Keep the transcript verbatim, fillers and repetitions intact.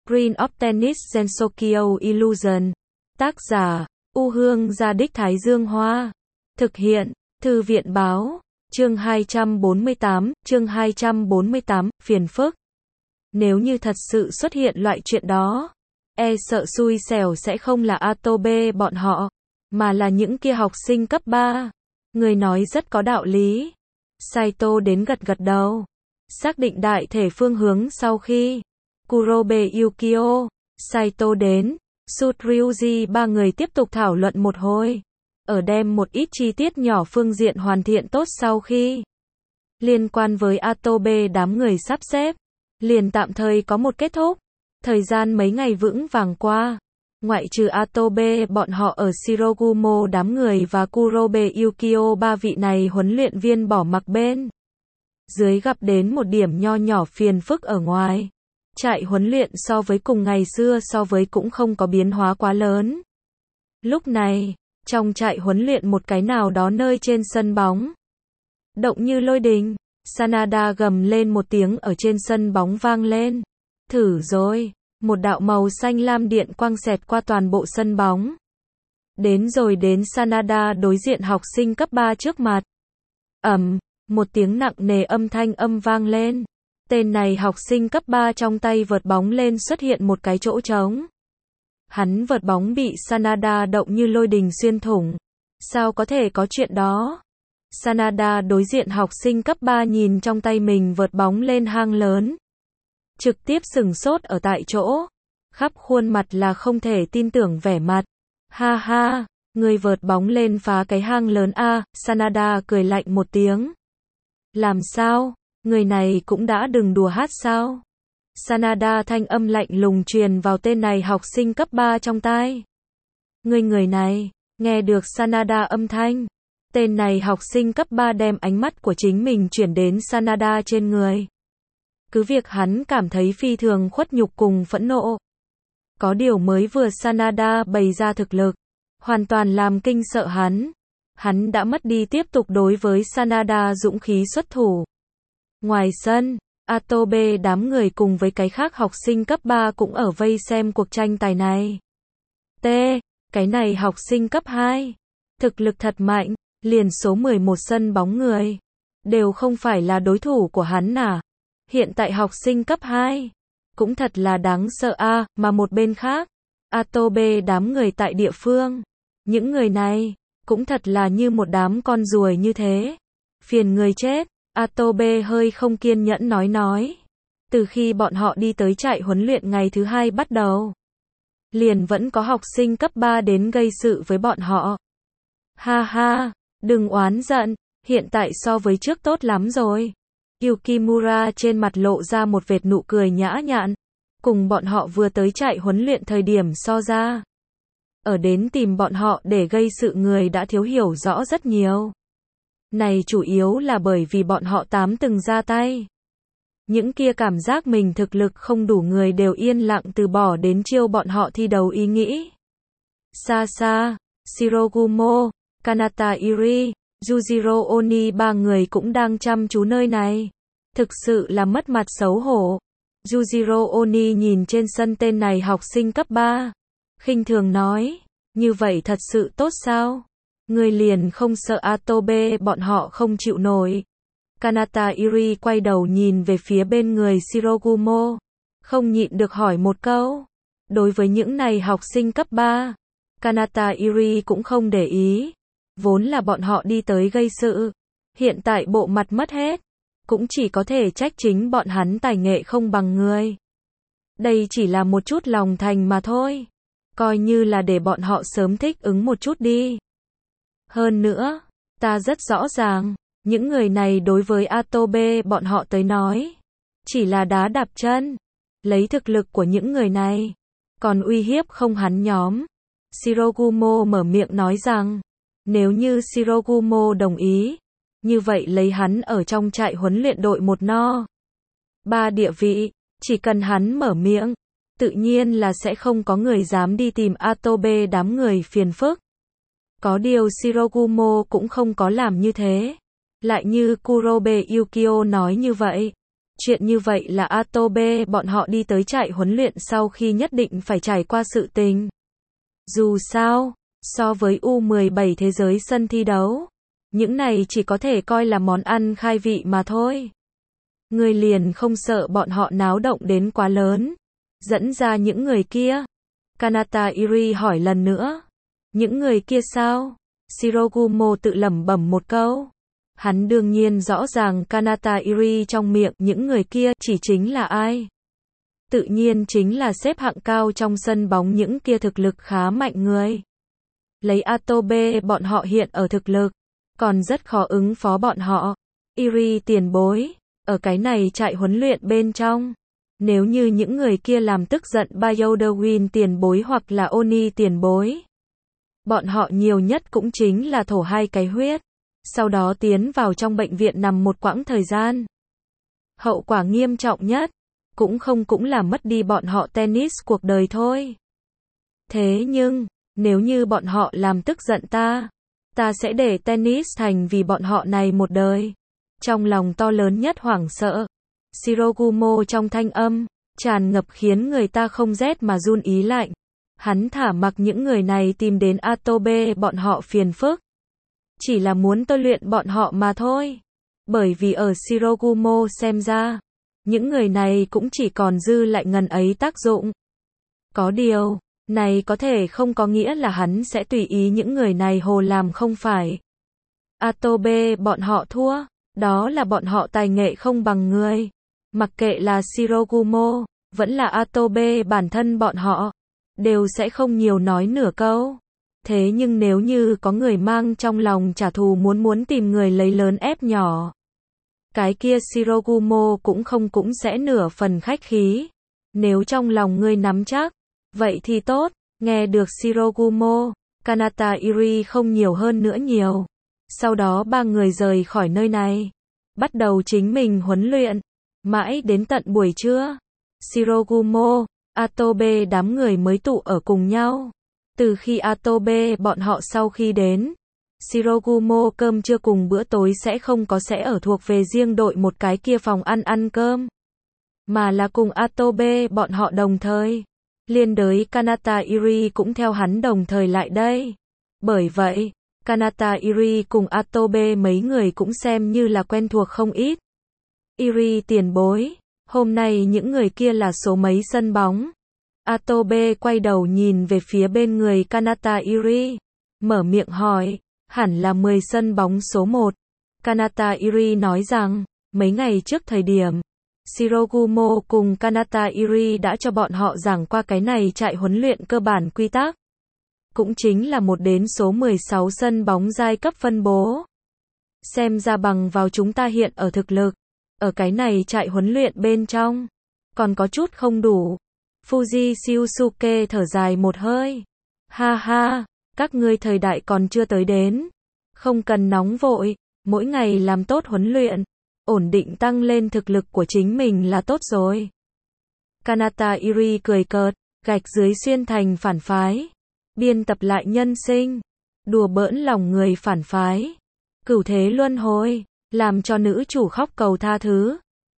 Screen of Tennis Gensokyo Illusion. Tác giả, U Hương Gia Đích Thái Dương Hoa. Thực hiện, Thư viện Báo. Chương hai trăm bốn mươi tám, chương hai trăm bốn mươi tám, phiền phức. Nếu như thật sự xuất hiện loại chuyện đó, e sợ xui xẻo sẽ không là Atobe bọn họ, mà là những kia học sinh cấp ba. Người nói rất có đạo lý. Saito đến gật gật đầu. Xác định đại thể phương hướng sau khi Kurobe Yukio, Saito đến, Tsurugi ba người tiếp tục thảo luận một hồi. Ở đem một ít chi tiết nhỏ phương diện hoàn thiện tốt sau khi liên quan với Atobe đám người sắp xếp, liền tạm thời có một kết thúc. Thời gian mấy ngày vững vàng qua, ngoại trừ Atobe bọn họ ở Shirogumo đám người và Kurobe Yukio ba vị này huấn luyện viên bỏ mặc bên dưới gặp đến một điểm nho nhỏ phiền phức ở ngoài. Trại huấn luyện so với cùng ngày xưa so với cũng không có biến hóa quá lớn. Lúc này, trong trại huấn luyện một cái nào đó nơi trên sân bóng, động như lôi đình, Sanada gầm lên một tiếng ở trên sân bóng vang lên. Thử rồi, một đạo màu xanh lam điện quang xẹt qua toàn bộ sân bóng. Đến rồi đến Sanada đối diện học sinh cấp ba trước mặt. Ầm, một tiếng nặng nề âm thanh âm vang lên. Tên này học sinh cấp ba trong tay vợt bóng lên xuất hiện một cái chỗ trống. Hắn vợt bóng bị Sanada động như lôi đình xuyên thủng. Sao có thể có chuyện đó? Sanada đối diện học sinh cấp ba nhìn trong tay mình vợt bóng lên hang lớn. Trực tiếp sừng sốt ở tại chỗ. Khắp khuôn mặt là không thể tin tưởng vẻ mặt. Ha ha, người vợt bóng lên phá cái hang lớn a, Sanada cười lạnh một tiếng. Làm sao? Người này cũng đã đừng đùa hát sao? Sanada thanh âm lạnh lùng truyền vào tên này học sinh cấp ba trong tai. Người người này, nghe được Sanada âm thanh. Tên này học sinh cấp ba đem ánh mắt của chính mình chuyển đến Sanada trên người. Cứ việc hắn cảm thấy phi thường khuất nhục cùng phẫn nộ. Có điều mới vừa Sanada bày ra thực lực, hoàn toàn làm kinh sợ hắn. Hắn đã mất đi tiếp tục đối với Sanada dũng khí xuất thủ. Ngoài sân, Atobe đám người cùng với cái khác học sinh cấp ba cũng ở vây xem cuộc tranh tài này. T, cái này học sinh cấp hai, thực lực thật mạnh, liền số mười một sân bóng người, đều không phải là đối thủ của hắn à. Hiện tại học sinh cấp hai, cũng thật là đáng sợ a, à, mà một bên khác, Atobe đám người tại địa phương, những người này, cũng thật là như một đám con ruồi như thế. Phiền người chết. Atobe hơi không kiên nhẫn nói nói. Từ khi bọn họ đi tới trại huấn luyện ngày thứ hai bắt đầu, liền vẫn có học sinh cấp ba đến gây sự với bọn họ. Ha ha, đừng oán giận, hiện tại so với trước tốt lắm rồi. Yukimura trên mặt lộ ra một vệt nụ cười nhã nhặn. Cùng bọn họ vừa tới trại huấn luyện thời điểm so ra, ở đến tìm bọn họ để gây sự người đã thiếu hiểu rõ rất nhiều. Này chủ yếu là bởi vì bọn họ tám từng ra tay. Những kia cảm giác mình thực lực không đủ người đều yên lặng từ bỏ đến chiêu bọn họ thi đấu ý nghĩ. Sasa, Shirogumo, Kanata Iri, Yujiro Oni ba người cũng đang chăm chú nơi này. Thực sự là mất mặt xấu hổ. Yujiro Oni nhìn trên sân tên này học sinh cấp ba. Khinh thường nói, như vậy thật sự tốt sao? Người liền không sợ Atobe bọn họ không chịu nổi. Kanata Iri quay đầu nhìn về phía bên người Shirogumo, không nhịn được hỏi một câu. Đối với những này học sinh cấp ba, Kanata Iri cũng không để ý. Vốn là bọn họ đi tới gây sự, hiện tại bộ mặt mất hết, cũng chỉ có thể trách chính bọn hắn tài nghệ không bằng người. Đây chỉ là một chút lòng thành mà thôi, coi như là để bọn họ sớm thích ứng một chút đi. Hơn nữa, ta rất rõ ràng, những người này đối với Atobe bọn họ tới nói, chỉ là đá đạp chân. Lấy thực lực của những người này, còn uy hiếp không hắn nhóm. Shirogumo mở miệng nói rằng, nếu như Shirogumo đồng ý, như vậy lấy hắn ở trong trại huấn luyện đội một no ba địa vị, chỉ cần hắn mở miệng, tự nhiên là sẽ không có người dám đi tìm Atobe đám người phiền phức. Có điều Shirogumo cũng không có làm như thế. Lại như Kurobe Yukio nói như vậy, Chuyện như vậy là Atobe bọn họ đi tới trại huấn luyện sau khi nhất định phải trải qua sự tình. Dù sao, so với U mười bảy thế giới sân thi đấu, những này chỉ có thể coi là món ăn khai vị mà thôi. Người liền không sợ bọn họ náo động đến quá lớn, dẫn ra những người kia. Kanata Iri hỏi lần nữa. Những người kia sao? Shirogumo tự lẩm bẩm một câu. Hắn đương nhiên rõ ràng Kanata Iri trong miệng những người kia chỉ chính là ai. Tự nhiên chính là xếp hạng cao trong sân bóng những kia thực lực khá mạnh người. Lấy Atobe bọn họ hiện ở thực lực, còn rất khó ứng phó bọn họ. Iri tiền bối, ở cái này trại huấn luyện bên trong. Nếu như những người kia làm tức giận Bayodawin tiền bối hoặc là Oni tiền bối, bọn họ nhiều nhất cũng chính là thổ hai cái huyết, sau đó tiến vào trong bệnh viện nằm một quãng thời gian. Hậu quả nghiêm trọng nhất, cũng không cũng là mất đi bọn họ tennis cuộc đời thôi. Thế nhưng, nếu như bọn họ làm tức giận ta, ta sẽ để tennis thành vì bọn họ này một đời. Trong lòng to lớn nhất hoảng sợ, Shirogumo trong thanh âm tràn ngập khiến người ta không rét mà run ý lạnh. Hắn thả mặc những người này tìm đến Atobe bọn họ phiền phức. Chỉ là muốn tôi luyện bọn họ mà thôi. Bởi vì ở Shirogumo xem ra, những người này cũng chỉ còn dư lại ngần ấy tác dụng. Có điều, này có thể không có nghĩa là hắn sẽ tùy ý những người này hồ làm không phải. Atobe bọn họ thua, đó là bọn họ tài nghệ không bằng người. Mặc kệ là Shirogumo, vẫn là Atobe bản thân bọn họ, đều sẽ không nhiều nói nửa câu. Thế nhưng nếu như có người mang trong lòng trả thù muốn muốn tìm người lấy lớn ép nhỏ, cái kia Shirogumo cũng không cũng sẽ nửa phần khách khí. Nếu trong lòng ngươi nắm chắc, vậy thì tốt. Nghe được Shirogumo, Kanata Iri không nhiều hơn nữa nhiều. Sau đó ba người rời khỏi nơi này, bắt đầu chính mình huấn luyện. Mãi đến tận buổi trưa, Shirogumo, Atobe đám người mới tụ ở cùng nhau. Từ khi Atobe bọn họ sau khi đến, Shirogumo cơm trưa cùng bữa tối sẽ không có sẽ ở thuộc về riêng đội một cái kia phòng ăn ăn cơm, mà là cùng Atobe bọn họ đồng thời. Liên đới Kanata Iri cũng theo hắn đồng thời lại đây. Bởi vậy, Kanata Iri cùng Atobe mấy người cũng xem như là quen thuộc không ít. Iri tiền bối, hôm nay những người kia là số mấy sân bóng? Atobe quay đầu nhìn về phía bên người Kanata Iri, mở miệng hỏi, hẳn là mười sân bóng số một. Kanata Iri nói rằng, mấy ngày trước thời điểm, Shirogumo cùng Kanata Iri đã cho bọn họ giảng qua cái này trại huấn luyện cơ bản quy tắc. Cũng chính là một đến số mười sáu sân bóng giai cấp phân bố. Xem ra bằng vào chúng ta hiện ở thực lực, ở cái này trại huấn luyện bên trong, còn có chút không đủ. Fuji Shiusuke thở dài một hơi. Ha ha, các ngươi thời đại còn chưa tới đến. Không cần nóng vội, mỗi ngày làm tốt huấn luyện, ổn định tăng lên thực lực của chính mình là tốt rồi. Kanata Iri cười cợt, gạch dưới xuyên thành phản phái. Biên tập lại nhân sinh, đùa bỡn lòng người phản phái. Cửu thế luân hồi, làm cho nữ chủ khóc cầu tha thứ.